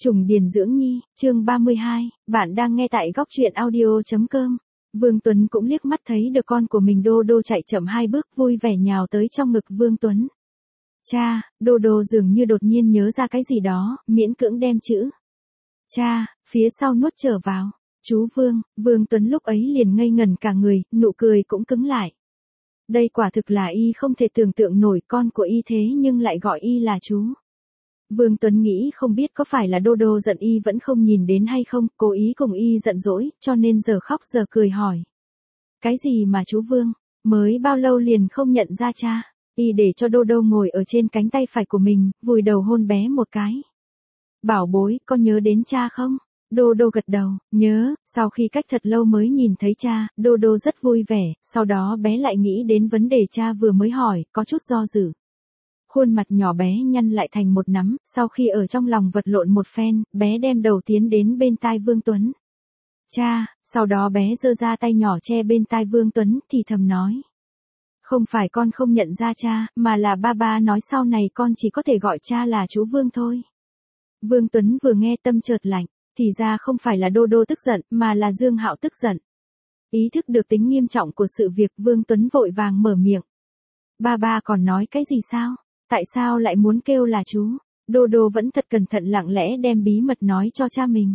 Trùng Điền Dưỡng Nhi, chương 32, bạn đang nghe tại góc truyện audio.com. Vương Tuấn cũng liếc mắt thấy được con của mình Đô Đô chạy chậm 2 bước vui vẻ nhào tới trong ngực Vương Tuấn. Cha, Đô Đô dường như đột nhiên nhớ ra cái gì đó, miễn cưỡng đem chữ cha, phía sau nuốt trở vào. Chú Vương, Vương Tuấn lúc ấy liền ngây ngẩn cả người, nụ cười cũng cứng lại. Đây quả thực là y không thể tưởng tượng nổi con của y thế nhưng lại gọi y là chú. Vương Tuấn nghĩ không biết có phải là Đô Đô giận y vẫn không nhìn đến hay không, cố ý cùng y giận dỗi, cho nên giờ khóc giờ cười hỏi. Cái gì mà chú Vương, mới bao lâu liền không nhận ra cha? Y để cho Đô Đô ngồi ở trên cánh tay phải của mình, vùi đầu hôn bé một cái. Bảo bối, có nhớ đến cha không? Đô Đô gật đầu, nhớ, sau khi cách thật lâu mới nhìn thấy cha, Đô Đô rất vui vẻ, sau đó bé lại nghĩ đến vấn đề cha vừa mới hỏi, có chút do dự. Khuôn mặt nhỏ bé nhăn lại thành một nắm, sau khi ở trong lòng vật lộn một phen, bé đem đầu tiến đến bên tai Vương Tuấn. Cha, sau đó bé giơ ra tay nhỏ che bên tai Vương Tuấn thì thầm nói. Không phải con không nhận ra cha, mà là ba nói sau này con chỉ có thể gọi cha là chú Vương thôi. Vương Tuấn vừa nghe tâm chợt lạnh, thì ra không phải là Đô Đô tức giận, mà là Dương Hạo tức giận. Ý thức được tính nghiêm trọng của sự việc, Vương Tuấn vội vàng mở miệng. Ba còn nói cái gì sao? Tại sao lại muốn kêu là chú? Đô Đô vẫn thật cẩn thận lặng lẽ đem bí mật nói cho cha mình.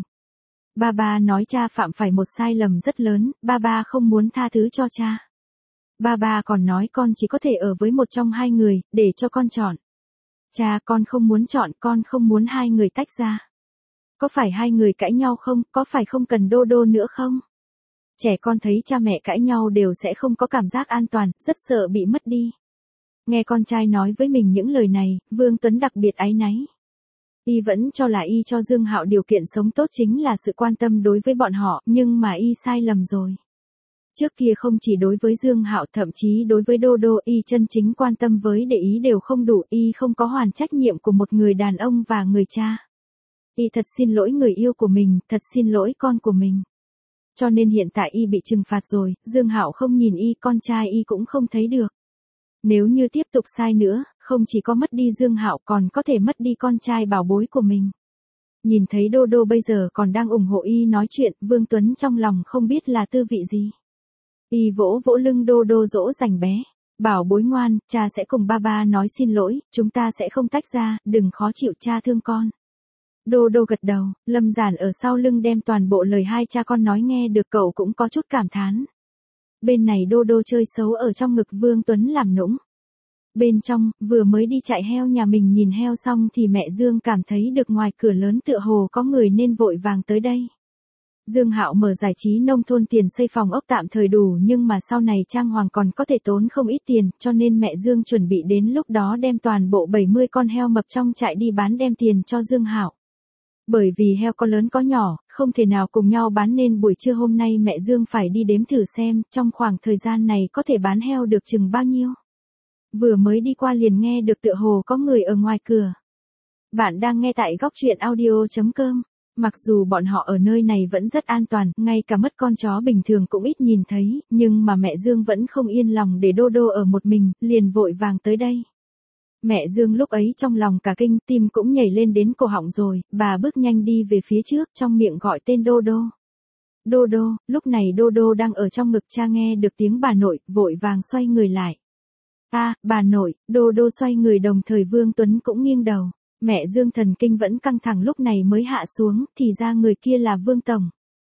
Ba nói cha phạm phải một sai lầm rất lớn, ba không muốn tha thứ cho cha. Ba còn nói con chỉ có thể ở với một trong hai người, để cho con chọn. Cha, con không muốn chọn, con không muốn hai người tách ra. Có phải hai người cãi nhau không, có phải không cần Đô Đô nữa không? Trẻ con thấy cha mẹ cãi nhau đều sẽ không có cảm giác an toàn, rất sợ bị mất đi. Nghe con trai nói với mình những lời này, Vương Tuấn đặc biệt áy náy. Y vẫn cho là y cho Dương Hạo điều kiện sống tốt chính là sự quan tâm đối với bọn họ, nhưng mà y sai lầm rồi. Trước kia không chỉ đối với Dương Hạo, thậm chí đối với Đô Đô, y chân chính quan tâm với để ý đều không đủ, y không có hoàn trách nhiệm của một người đàn ông và người cha. Y thật xin lỗi người yêu của mình, thật xin lỗi con của mình. Cho nên hiện tại y bị trừng phạt rồi, Dương Hạo không nhìn y, con trai y cũng không thấy được. Nếu như tiếp tục sai nữa, không chỉ có mất đi Dương Hạo còn có thể mất đi con trai bảo bối của mình. Nhìn thấy Đô Đô bây giờ còn đang ủng hộ y nói chuyện, Vương Tuấn trong lòng không biết là tư vị gì. Y vỗ vỗ lưng Đô Đô dỗ dành bé. Bảo bối ngoan, cha sẽ cùng ba nói xin lỗi, chúng ta sẽ không tách ra, đừng khó chịu, cha thương con. Đô Đô gật đầu, Lâm Giản ở sau lưng đem toàn bộ lời hai cha con nói nghe được, cậu cũng có chút cảm thán. Bên này Đô Đô chơi xấu ở trong ngực Vương Tuấn làm nũng. Bên trong, vừa mới đi chạy heo nhà mình nhìn heo xong thì mẹ Dương cảm thấy được ngoài cửa lớn tựa hồ có người nên vội vàng tới đây. Dương Hạo mở giải trí nông thôn tiền xây phòng ốc tạm thời đủ, nhưng mà sau này trang hoàng còn có thể tốn không ít tiền, cho nên mẹ Dương chuẩn bị đến lúc đó đem toàn bộ 70 con heo mập trong trại đi bán đem tiền cho Dương Hạo. Bởi vì heo có lớn có nhỏ, không thể nào cùng nhau bán nên buổi trưa hôm nay mẹ Dương phải đi đếm thử xem trong khoảng thời gian này có thể bán heo được chừng bao nhiêu. Vừa mới đi qua liền nghe được tựa hồ có người ở ngoài cửa. Bạn đang nghe tại góc truyện audio.com. Mặc dù bọn họ ở nơi này vẫn rất an toàn, ngay cả mất con chó bình thường cũng ít nhìn thấy, nhưng mà mẹ Dương vẫn không yên lòng để Đô Đô ở một mình, liền vội vàng tới đây. Mẹ Dương lúc ấy trong lòng cả kinh, tim cũng nhảy lên đến cổ họng rồi, bà bước nhanh đi về phía trước, trong miệng gọi tên Đô Đô. Đô Đô, lúc này Đô Đô đang ở trong ngực cha nghe được tiếng bà nội, vội vàng xoay người lại. Bà nội, Đô Đô xoay người đồng thời Vương Tuấn cũng nghiêng đầu. Mẹ Dương thần kinh vẫn căng thẳng lúc này mới hạ xuống, thì ra người kia là Vương Tổng.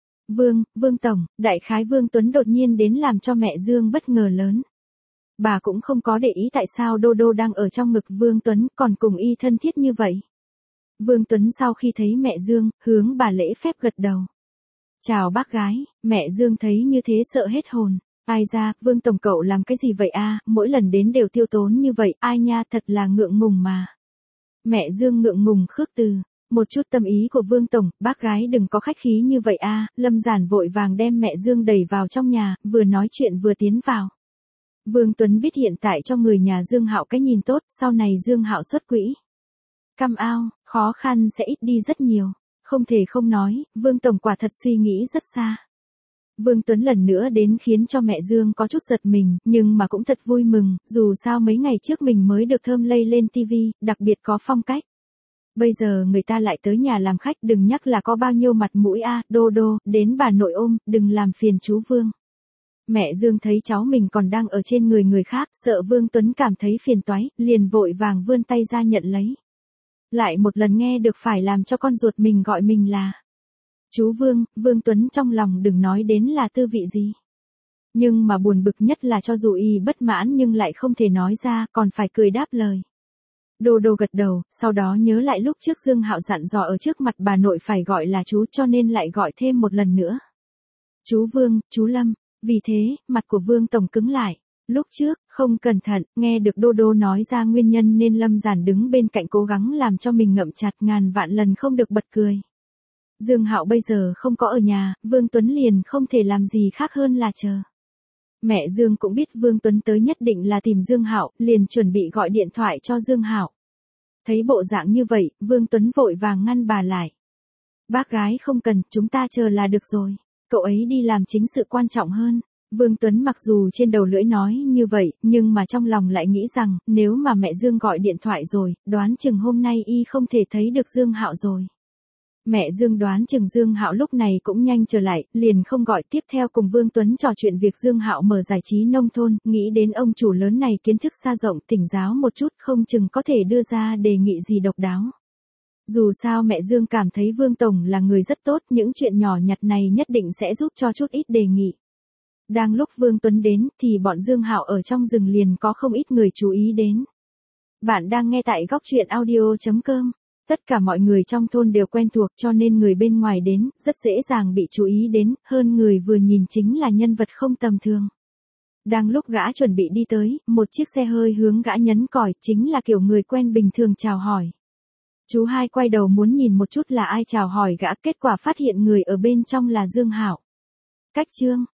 Vương Tổng, đại khái Vương Tuấn đột nhiên đến làm cho mẹ Dương bất ngờ lớn. Bà cũng không có để ý tại sao Đô Đô đang ở trong ngực Vương Tuấn còn cùng y thân thiết như vậy. Vương Tuấn sau khi thấy mẹ Dương, hướng bà lễ phép gật đầu. Chào bác gái, mẹ Dương thấy như thế sợ hết hồn. Ai ra, Vương Tổng cậu làm cái gì vậy mỗi lần đến đều tiêu tốn như vậy, ai nha, thật là ngượng ngùng mà. Mẹ Dương ngượng ngùng khước từ, một chút tâm ý của Vương Tổng, bác gái đừng có khách khí như vậy Lâm Giản vội vàng đem mẹ Dương đẩy vào trong nhà, vừa nói chuyện vừa tiến vào. Vương Tuấn biết hiện tại cho người nhà Dương Hạo cái nhìn tốt, sau này Dương Hạo xuất quỹ. Cam ao, khó khăn sẽ ít đi rất nhiều, không thể không nói, Vương Tổng quả thật suy nghĩ rất xa. Vương Tuấn lần nữa đến khiến cho mẹ Dương có chút giật mình, nhưng mà cũng thật vui mừng, dù sao mấy ngày trước mình mới được thơm lây lên TV, đặc biệt có phong cách. Bây giờ người ta lại tới nhà làm khách, đừng nhắc là có bao nhiêu mặt mũi a, Đô Đô, đến bà nội ôm, đừng làm phiền chú Vương. Mẹ Dương thấy cháu mình còn đang ở trên người người khác, sợ Vương Tuấn cảm thấy phiền toái, liền vội vàng vươn tay ra nhận lấy. Lại một lần nghe được phải làm cho con ruột mình gọi mình là chú Vương, Vương Tuấn trong lòng đừng nói đến là tư vị gì. Nhưng mà buồn bực nhất là cho dù y bất mãn nhưng lại không thể nói ra, còn phải cười đáp lời. Đô Đô gật đầu, sau đó nhớ lại lúc trước Dương Hạo dặn dò ở trước mặt bà nội phải gọi là chú, cho nên lại gọi thêm một lần nữa. Chú Vương, chú Lâm. Vì thế, mặt của Vương Tổng cứng lại. Lúc trước, không cẩn thận, nghe được Đô Đô nói ra nguyên nhân nên Lâm Giản đứng bên cạnh cố gắng làm cho mình ngậm chặt, ngàn vạn lần không được bật cười. Dương Hạo bây giờ không có ở nhà, Vương Tuấn liền không thể làm gì khác hơn là chờ. Mẹ Dương cũng biết Vương Tuấn tới nhất định là tìm Dương Hạo, liền chuẩn bị gọi điện thoại cho Dương Hạo. Thấy bộ dạng như vậy, Vương Tuấn vội vàng ngăn bà lại. Bác gái không cần, chúng ta chờ là được rồi. Cậu ấy đi làm chính sự quan trọng hơn. Vương Tuấn mặc dù trên đầu lưỡi nói như vậy, nhưng mà trong lòng lại nghĩ rằng, nếu mà mẹ Dương gọi điện thoại rồi, đoán chừng hôm nay y không thể thấy được Dương Hạo rồi. Mẹ Dương đoán chừng Dương Hạo lúc này cũng nhanh trở lại, liền không gọi, tiếp theo cùng Vương Tuấn trò chuyện việc Dương Hạo mở giải trí nông thôn, nghĩ đến ông chủ lớn này kiến thức xa rộng, thỉnh giáo một chút, không chừng có thể đưa ra đề nghị gì độc đáo. Dù sao mẹ Dương cảm thấy Vương Tổng là người rất tốt, những chuyện nhỏ nhặt này nhất định sẽ giúp cho chút ít đề nghị. Đang lúc Vương Tuấn đến, thì bọn Dương Hạo ở trong rừng liền có không ít người chú ý đến. Bạn đang nghe tại góc truyện audio.com. Tất cả mọi người trong thôn đều quen thuộc cho nên người bên ngoài đến, rất dễ dàng bị chú ý đến, hơn người vừa nhìn chính là nhân vật không tầm thường. Đang lúc gã chuẩn bị đi tới, một chiếc xe hơi hướng gã nhấn còi, chính là kiểu người quen bình thường chào hỏi. Chú hai quay đầu muốn nhìn một chút là ai chào hỏi gã, kết quả phát hiện người ở bên trong là Dương Hạo. Cách chương